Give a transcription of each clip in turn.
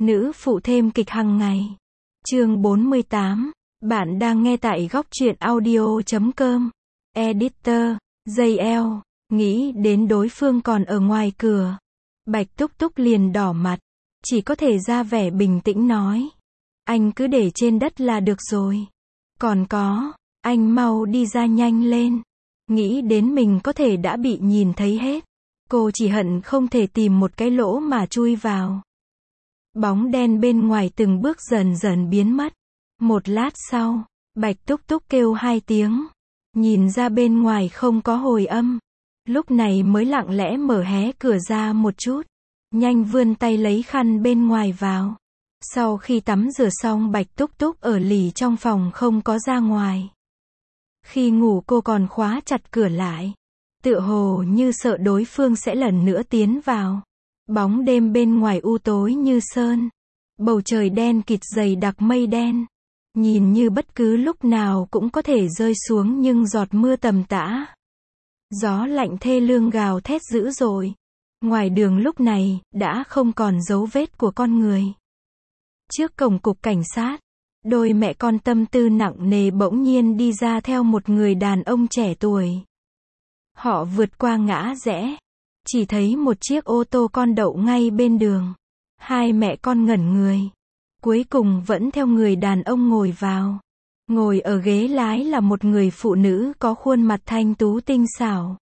Nữ phụ thêm kịch hàng ngày. Chương 48. Bạn đang nghe tại góc truyện audio.com. Editor, JL. Nghĩ đến đối phương còn ở ngoài cửa. Bạch Túc Túc liền đỏ mặt. Chỉ có thể ra vẻ bình tĩnh nói. Anh cứ để trên đất là được rồi. Còn có, anh mau đi ra nhanh lên. Nghĩ đến mình có thể đã bị nhìn thấy hết. Cô chỉ hận không thể tìm một cái lỗ mà chui vào. Bóng đen bên ngoài từng bước dần dần biến mất. Một lát sau, Bạch Túc Túc kêu 2 tiếng. Nhìn ra bên ngoài không có hồi âm. Lúc này mới lặng lẽ mở hé cửa ra một chút. Nhanh vươn tay lấy khăn bên ngoài vào. Sau khi tắm rửa xong Bạch Túc Túc ở lì trong phòng không có ra ngoài. Khi ngủ cô còn khóa chặt cửa lại. Tựa hồ như sợ đối phương sẽ lần nữa tiến vào. Bóng đêm bên ngoài u tối như sơn. Bầu trời đen kịt dày đặc mây đen. Nhìn như bất cứ lúc nào cũng có thể rơi xuống nhưng giọt mưa tầm tã. Gió lạnh thê lương gào thét dữ dội. Ngoài đường lúc này, đã không còn dấu vết của con người. Trước cổng cục cảnh sát, đôi mẹ con tâm tư nặng nề bỗng nhiên đi ra theo một người đàn ông trẻ tuổi. Họ vượt qua ngã rẽ. Chỉ thấy một chiếc ô tô con đậu ngay bên đường. Hai mẹ con ngẩn người. Cuối cùng vẫn theo người đàn ông ngồi vào. Ngồi ở ghế lái là một người phụ nữ có khuôn mặt thanh tú tinh xảo.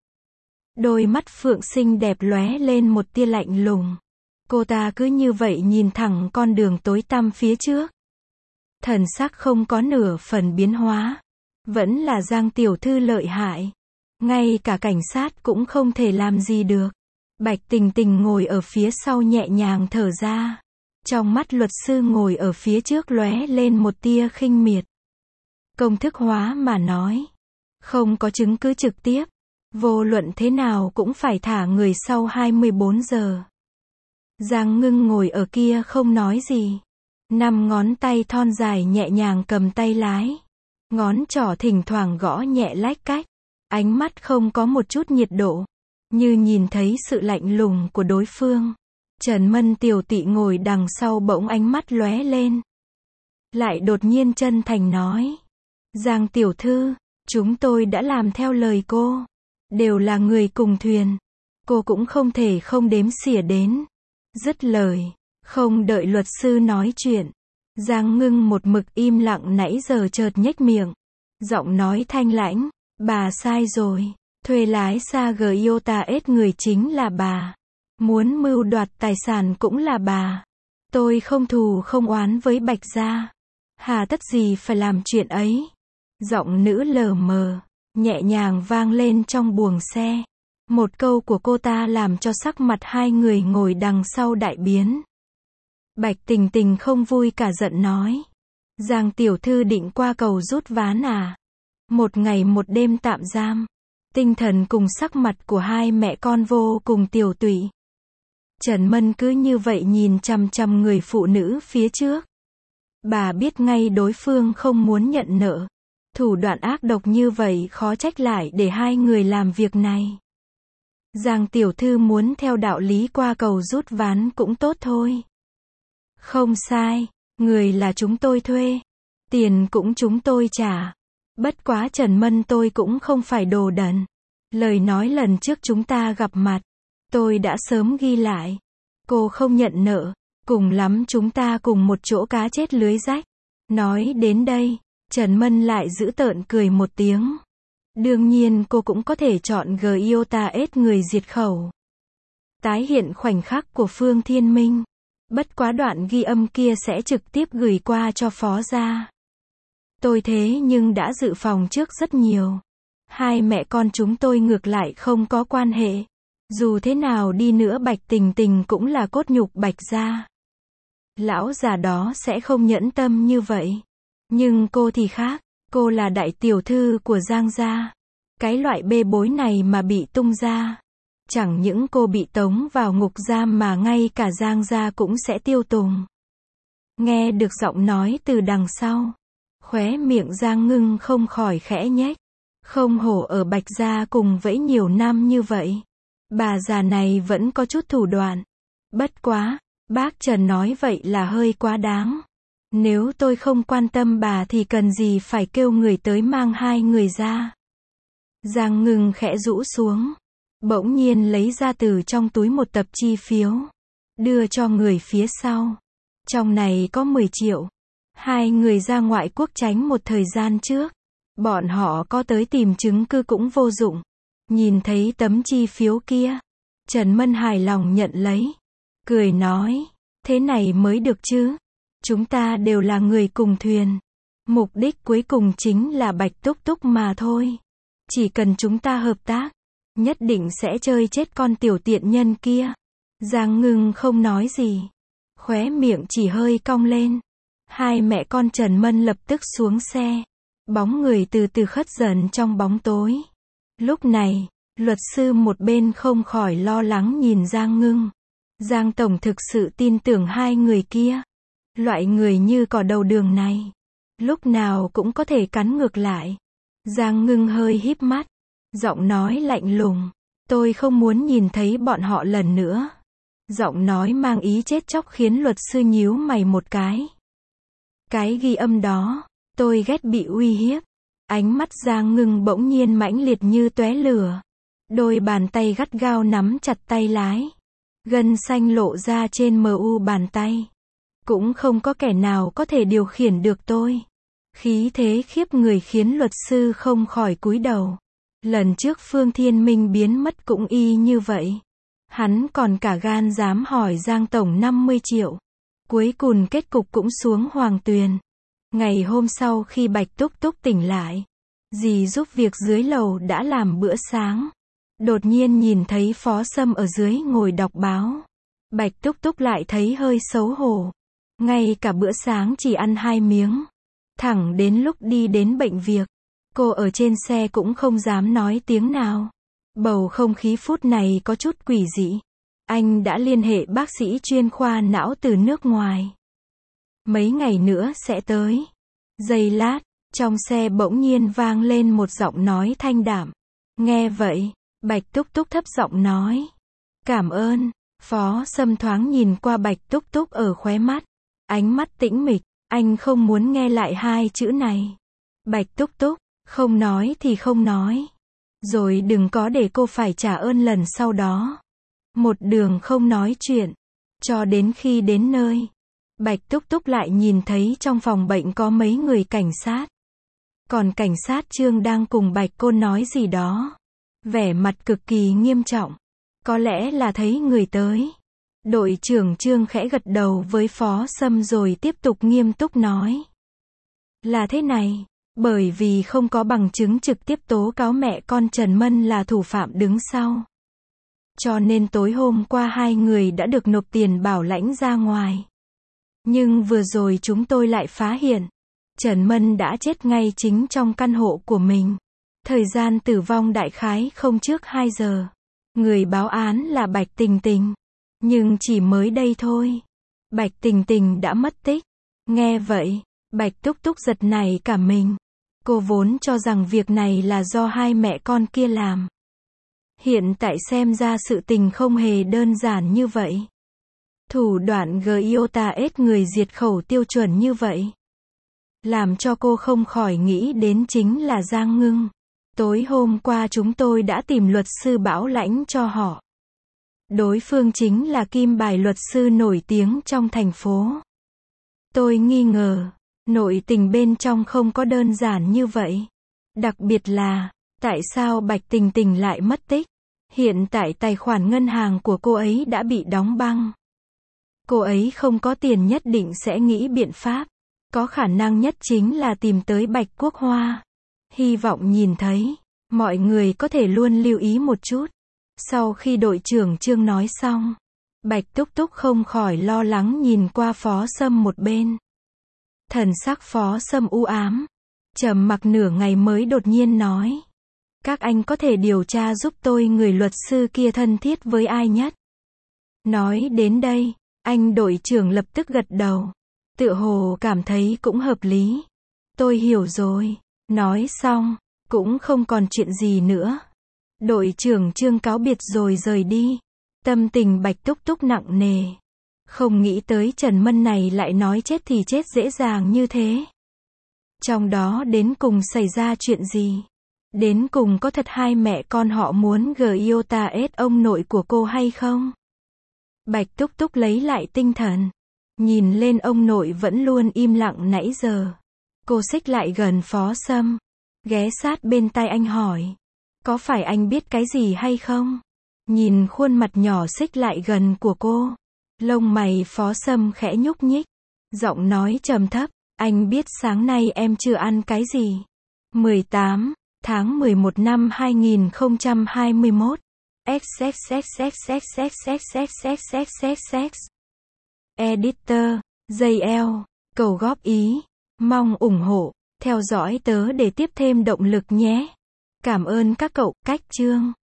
Đôi mắt phượng xinh đẹp lóe lên một tia lạnh lùng. Cô ta cứ như vậy nhìn thẳng con đường tối tăm phía trước. Thần sắc không có nửa phần biến hóa. Vẫn là Giang tiểu thư lợi hại. Ngay cả cảnh sát cũng không thể làm gì được. Bạch Tình Tình ngồi ở phía sau nhẹ nhàng thở ra. Trong mắt luật sư ngồi ở phía trước lóe lên một tia khinh miệt. Công thức hóa mà nói. Không có chứng cứ trực tiếp. Vô luận thế nào cũng phải thả người sau 24 giờ. Giang Ngưng ngồi ở kia không nói gì. 5 ngón tay thon dài nhẹ nhàng cầm tay lái. Ngón trỏ thỉnh thoảng gõ nhẹ lách cách. Ánh mắt không có một chút nhiệt độ. Như nhìn thấy sự lạnh lùng của đối phương. Trần Mân tiểu tị ngồi đằng sau bỗng ánh mắt lóe lên. Lại đột nhiên chân thành nói. Giang tiểu thư, chúng tôi đã làm theo lời cô. Đều là người cùng thuyền. Cô cũng không thể không đếm xỉa đến. Dứt lời. Không đợi luật sư nói chuyện. Giang Ngưng một mực im lặng nãy giờ chợt nhếch miệng. Giọng nói thanh lãnh. Bà sai rồi. Thuê lái xa Toyota S người chính là bà. Muốn mưu đoạt tài sản cũng là bà. Tôi không thù không oán với Bạch gia. Hà tất gì phải làm chuyện ấy. Giọng nữ lờ mờ, nhẹ nhàng vang lên trong buồng xe. Một câu của cô ta làm cho sắc mặt hai người ngồi đằng sau đại biến. Bạch Tình Tình không vui cả giận nói. Giang tiểu thư định qua cầu rút ván à? Một ngày một đêm tạm giam. Tinh thần cùng sắc mặt của hai mẹ con vô cùng tiểu tụy. Trần Mân cứ như vậy nhìn chằm chằm người phụ nữ phía trước. Bà biết ngay đối phương không muốn nhận nợ. Thủ đoạn ác độc như vậy khó trách lại để hai người làm việc này. Giang tiểu thư muốn theo đạo lý qua cầu rút ván cũng tốt thôi. Không sai, người là chúng tôi thuê. Tiền cũng chúng tôi trả. Bất quá Trần Mân tôi cũng không phải đồ đần. Lời nói lần trước chúng ta gặp mặt. Tôi đã sớm ghi lại. Cô không nhận nợ. Cùng lắm chúng ta cùng một chỗ cá chết lưới rách. Nói đến đây, Trần Mân lại giễu tợn cười một tiếng. Đương nhiên cô cũng có thể chọn Toyota S người diệt khẩu. Tái hiện khoảnh khắc của Phương Thiên Minh. Bất quá đoạn ghi âm kia sẽ trực tiếp gửi qua cho phó gia. Tôi thế nhưng đã dự phòng trước rất nhiều. Hai mẹ con chúng tôi ngược lại không có quan hệ. Dù thế nào đi nữa Bạch Tình Tình cũng là cốt nhục Bạch gia. Lão già đó sẽ không nhẫn tâm như vậy. Nhưng cô thì khác. Cô là đại tiểu thư của Giang gia. Cái loại bê bối này mà bị tung ra. Chẳng những cô bị tống vào ngục giam mà ngay cả Giang gia cũng sẽ tiêu tùng. Nghe được giọng nói từ đằng sau. Khóe miệng Giang Ngưng không khỏi khẽ nhếch. Không hổ ở Bạch gia cùng vẫy nhiều năm như vậy. Bà già này vẫn có chút thủ đoạn. Bất quá, Bác Trần nói vậy là hơi quá đáng. Nếu tôi không quan tâm bà thì cần gì phải kêu người tới mang hai người ra. Giang Ngưng khẽ rũ xuống. Bỗng nhiên lấy ra từ trong túi một tập chi phiếu. Đưa cho người phía sau. Trong này có 10 triệu. Hai người ra ngoại quốc tránh một thời gian trước. Bọn họ có tới tìm chứng cứ cũng vô dụng. Nhìn thấy tấm chi phiếu kia. Trần Mân hài lòng nhận lấy. Cười nói. Thế này mới được chứ. Chúng ta đều là người cùng thuyền. Mục đích cuối cùng chính là Bạch Túc Túc mà thôi. Chỉ cần chúng ta hợp tác. Nhất định sẽ chơi chết con tiểu tiện nhân kia. Giang Ngưng không nói gì. Khóe miệng chỉ hơi cong lên. Hai mẹ con Trần Mân lập tức xuống xe. Bóng người từ từ khuất dần trong bóng tối. Lúc này, luật sư một bên không khỏi lo lắng nhìn Giang Ngưng. Giang Tổng thực sự tin tưởng hai người kia. Loại người như cỏ đầu đường này. Lúc nào cũng có thể cắn ngược lại. Giang Ngưng hơi híp mắt. Giọng nói lạnh lùng. Tôi không muốn nhìn thấy bọn họ lần nữa. Giọng nói mang ý chết chóc khiến luật sư nhíu mày một cái. Cái ghi âm đó, tôi ghét bị uy hiếp. Ánh mắt Giang Ngưng bỗng nhiên mãnh liệt như tóe lửa. Đôi bàn tay gắt gao nắm chặt tay lái. Gân xanh lộ ra trên mu bàn tay. Cũng không có kẻ nào có thể điều khiển được tôi. Khí thế khiếp người khiến luật sư không khỏi cúi đầu. Lần trước Phương Thiên Minh biến mất cũng y như vậy. Hắn còn cả gan dám hỏi Giang Tổng 50 triệu. Cuối cùng kết cục cũng xuống Hoàng Tuyền. Ngày hôm sau khi Bạch Túc Túc tỉnh lại, dì giúp việc dưới lầu đã làm bữa sáng. Đột nhiên nhìn thấy Phó Sâm ở dưới ngồi đọc báo. Bạch Túc Túc lại thấy hơi xấu hổ. Ngay cả bữa sáng chỉ ăn 2 miếng. Thẳng đến lúc đi đến bệnh viện, cô ở trên xe cũng không dám nói tiếng nào. Bầu không khí phút này có chút quỷ dị. Anh đã liên hệ bác sĩ chuyên khoa não từ nước ngoài. Mấy ngày nữa sẽ tới. Giây lát, trong xe bỗng nhiên vang lên một giọng nói thanh đạm. Nghe vậy, Bạch Túc Túc thấp giọng nói. Cảm ơn. Phó Sâm thoáng nhìn qua Bạch Túc Túc ở khóe mắt. Ánh mắt tĩnh mịch, anh không muốn nghe lại hai chữ này. Bạch Túc Túc, không nói thì không nói. Rồi đừng có để cô phải trả ơn lần sau đó. Một đường không nói chuyện. Cho đến khi đến nơi, Bạch Túc Túc lại nhìn thấy trong phòng bệnh có mấy người cảnh sát. Còn cảnh sát Trương đang cùng Bạch cô nói gì đó. Vẻ mặt cực kỳ nghiêm trọng. Có lẽ là thấy người tới. Đội trưởng Trương khẽ gật đầu với Phó Sâm rồi tiếp tục nghiêm túc nói. Là thế này, bởi vì không có bằng chứng trực tiếp tố cáo mẹ con Trần Mân là thủ phạm đứng sau. Cho nên tối hôm qua hai người đã được nộp tiền bảo lãnh ra ngoài. Nhưng vừa rồi chúng tôi lại phát hiện, Trần Mân đã chết ngay chính trong căn hộ của mình. Thời gian tử vong đại khái không trước 2 giờ. Người báo án là Bạch Tình Tình. Nhưng chỉ mới đây thôi, Bạch Tình Tình đã mất tích. Nghe vậy, Bạch Túc Túc giật nảy cả mình. Cô vốn cho rằng việc này là do hai mẹ con kia làm. Hiện tại xem ra sự tình không hề đơn giản như vậy. Thủ đoạn GIOTA-S người diệt khẩu tiêu chuẩn như vậy. Làm cho cô không khỏi nghĩ đến chính là Giang Ngưng. Tối hôm qua chúng tôi đã tìm luật sư bảo lãnh cho họ. Đối phương chính là kim bài luật sư nổi tiếng trong thành phố. Tôi nghi ngờ, nội tình bên trong không có đơn giản như vậy. Đặc biệt là, tại sao Bạch Tình Tình lại mất tích? Hiện tại tài khoản ngân hàng của cô ấy đã bị đóng băng. Cô ấy không có tiền nhất định sẽ nghĩ biện pháp. Có khả năng nhất chính là tìm tới Bạch Quốc Hoa. Hy vọng nhìn thấy, mọi người có thể luôn lưu ý một chút. Sau khi đội trưởng Trương nói xong, Bạch Túc Túc không khỏi lo lắng nhìn qua Phó Sâm một bên. Thần sắc Phó Sâm u ám, trầm mặc nửa ngày mới đột nhiên nói. Các anh có thể điều tra giúp tôi người luật sư kia thân thiết với ai nhất? Nói đến đây, anh đội trưởng lập tức gật đầu. Tựa hồ cảm thấy cũng hợp lý. Tôi hiểu rồi. Nói xong, cũng không còn chuyện gì nữa. Đội trưởng Trương cáo biệt rồi rời đi. Tâm tình Bạch Túc Túc nặng nề. Không nghĩ tới Trần Mân này lại nói chết thì chết dễ dàng như thế. Trong đó đến cùng xảy ra chuyện gì? Đến cùng có thật hai mẹ con họ muốn Giota ết ông nội của cô hay không? Bạch Túc Túc lấy lại tinh thần. Nhìn lên ông nội vẫn luôn im lặng nãy giờ. Cô xích lại gần Phó Sâm. Ghé sát bên tai anh hỏi. Có phải anh biết cái gì hay không? Nhìn khuôn mặt nhỏ xích lại gần của cô. Lông mày Phó Sâm khẽ nhúc nhích. Giọng nói trầm thấp. Anh biết sáng nay em chưa ăn cái gì? 18 tháng 11 năm 2021. XXXXXXXXXXXX. Editor, JL, cầu góp ý, mong ủng hộ, theo dõi tớ để tiếp thêm động lực nhé. Cảm ơn các cậu, cách chương.